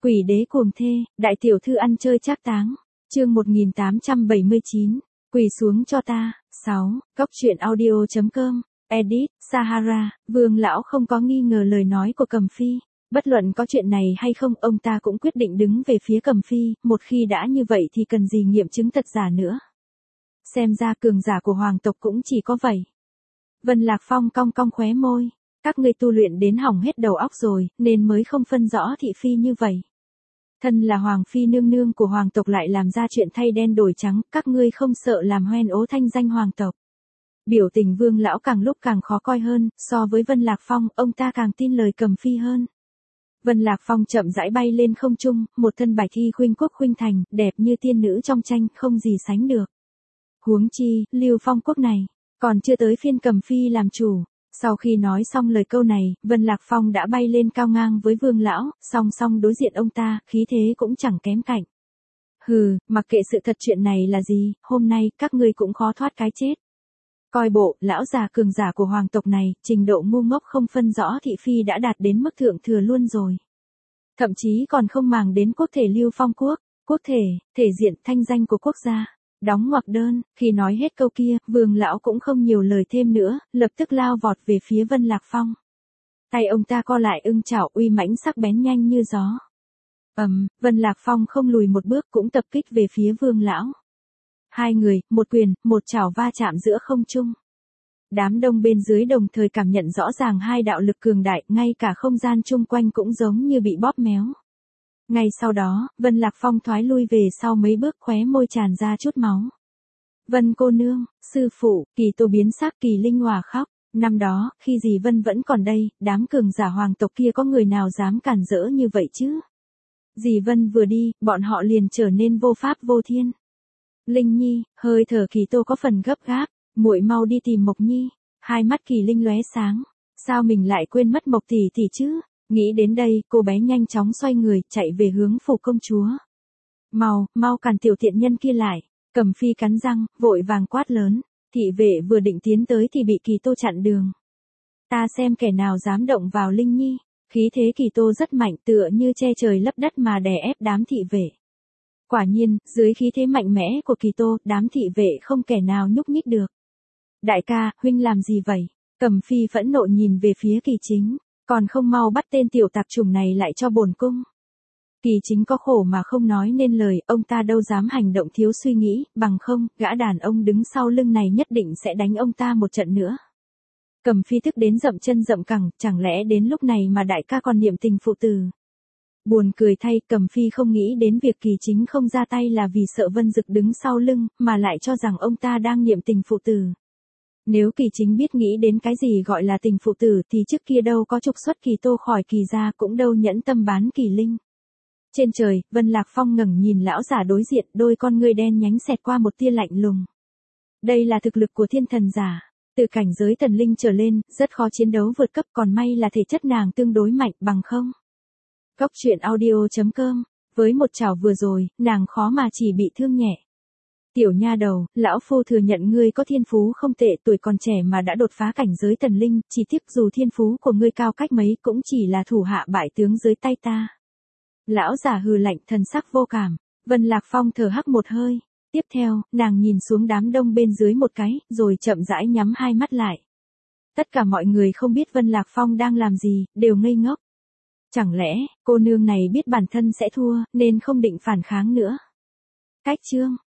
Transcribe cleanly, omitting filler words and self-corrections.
Quỷ đế cuồng thê, đại tiểu thư ăn chơi trác táng. Chương 1879. Quỳ xuống cho ta. 6. Góc truyện audio.com. Edit, Sahara. Vương lão không có nghi ngờ lời nói của Cầm Phi. Bất luận có chuyện này hay không, ông ta cũng quyết định đứng về phía Cầm Phi, một khi đã như vậy thì cần gì nghiệm chứng thật giả nữa. Xem ra cường giả của hoàng tộc cũng chỉ có vậy. Vân Lạc Phong cong cong khóe môi. Các ngươi tu luyện đến hỏng hết đầu óc rồi, nên mới không phân rõ thị phi như vậy. Thân là hoàng phi nương nương của hoàng tộc lại làm ra chuyện thay đen đổi trắng, các ngươi không sợ làm hoen ố thanh danh hoàng tộc. Biểu tình Vương lão càng lúc càng khó coi hơn, so với Vân Lạc Phong, ông ta càng tin lời Cầm Phi hơn. Vân Lạc Phong chậm rãi bay lên không trung, một thân bạch y khuynh quốc khuynh thành, đẹp như tiên nữ trong tranh, không gì sánh được. Huống chi, Lưu Phong quốc này, còn chưa tới phiên Cầm Phi làm chủ. Sau khi nói xong lời câu này, Vân Lạc Phong đã bay lên cao ngang với Vương lão, song song đối diện ông ta, khí thế cũng chẳng kém cạnh. Hừ, mặc kệ sự thật chuyện này là gì, hôm nay các ngươi cũng khó thoát cái chết. Coi bộ, lão già cường giả của hoàng tộc này, trình độ ngu ngốc không phân rõ thị phi đã đạt đến mức thượng thừa luôn rồi. Thậm chí còn không màng đến quốc thể Lưu Phong quốc, quốc thể, thể diện, thanh danh của quốc gia. Đóng ngoặc đơn, khi nói hết câu kia, Vương lão cũng không nhiều lời thêm nữa, lập tức lao vọt về phía Vân Lạc Phong. Tay ông ta co lại ưng chảo uy mãnh sắc bén nhanh như gió. Vân Lạc Phong không lùi một bước cũng tập kích về phía Vương lão. Hai người, một quyền, một chảo va chạm giữa không trung. Đám đông bên dưới đồng thời cảm nhận rõ ràng hai đạo lực cường đại, ngay cả không gian chung quanh cũng giống như bị bóp méo. Ngay sau đó, Vân Lạc Phong thoái lui về sau mấy bước, khóe môi tràn ra chút máu. Vân cô nương, sư phụ, Kỳ Tô biến sắc, Kỳ Linh hòa khóc. Năm đó, khi dì Vân vẫn còn đây, đám cường giả hoàng tộc kia có người nào dám cản rỡ như vậy chứ? Dì Vân vừa đi, bọn họ liền trở nên vô pháp vô thiên. Linh Nhi, hơi thở Kỳ Tô có phần gấp gáp, muội mau đi tìm Mộc Nhi. Hai mắt Kỳ Linh lóe sáng. Sao mình lại quên mất Mộc tỷ tỷ chứ? Nghĩ đến đây, cô bé nhanh chóng xoay người, chạy về hướng phủ công chúa. Mau cản tiểu tiện nhân kia lại. Cầm Phi cắn răng, vội vàng quát lớn. Thị vệ vừa định tiến tới thì bị Kỳ Tô chặn đường. Ta xem kẻ nào dám động vào Linh Nhi. Khí thế Kỳ Tô rất mạnh, tựa như che trời lấp đất mà đè ép đám thị vệ. Quả nhiên, dưới khí thế mạnh mẽ của Kỳ Tô, đám thị vệ không kẻ nào nhúc nhích được. Đại ca, huynh làm gì vậy? Cầm Phi phẫn nộ nhìn về phía Kỳ Chính. Còn không mau bắt tên tiểu tạp chủng này lại cho bổn cung. Kỳ Chính có khổ mà không nói nên lời, ông ta đâu dám hành động thiếu suy nghĩ, bằng không, gã đàn ông đứng sau lưng này nhất định sẽ đánh ông ta một trận nữa. Cầm Phi tức đến dậm chân dậm cẳng, chẳng lẽ đến lúc này mà đại ca còn niệm tình phụ tử. Buồn cười thay, Cầm Phi không nghĩ đến việc Kỳ Chính không ra tay là vì sợ Vân Dực đứng sau lưng, mà lại cho rằng ông ta đang niệm tình phụ tử. Nếu Kỳ Chính biết nghĩ đến cái gì gọi là tình phụ tử thì trước kia đâu có trục xuất Kỳ Tô khỏi Kỳ gia, cũng đâu nhẫn tâm bán Kỳ Linh. Trên trời, Vân Lạc Phong ngẩng nhìn lão giả đối diện, đôi con ngươi đen nhánh xẹt qua một tia lạnh lùng. Đây là thực lực của thiên thần giả. Từ cảnh giới thần linh trở lên, rất khó chiến đấu vượt cấp, còn may là thể chất nàng tương đối mạnh, bằng không. Góc truyện audio.com. Với một chảo vừa rồi, nàng khó mà chỉ bị thương nhẹ. Tiểu nha đầu, lão phu thừa nhận ngươi có thiên phú không tệ, tuổi còn trẻ mà đã đột phá cảnh giới thần linh, chỉ tiếc dù thiên phú của ngươi cao cách mấy cũng chỉ là thủ hạ bại tướng dưới tay ta. Lão giả hừ lạnh, thần sắc vô cảm. Vân Lạc Phong thở hắc một hơi. Tiếp theo, nàng nhìn xuống đám đông bên dưới một cái, rồi chậm rãi nhắm hai mắt lại. Tất cả mọi người không biết Vân Lạc Phong đang làm gì, đều ngây ngốc. Chẳng lẽ, cô nương này biết bản thân sẽ thua, nên không định phản kháng nữa. Cách chương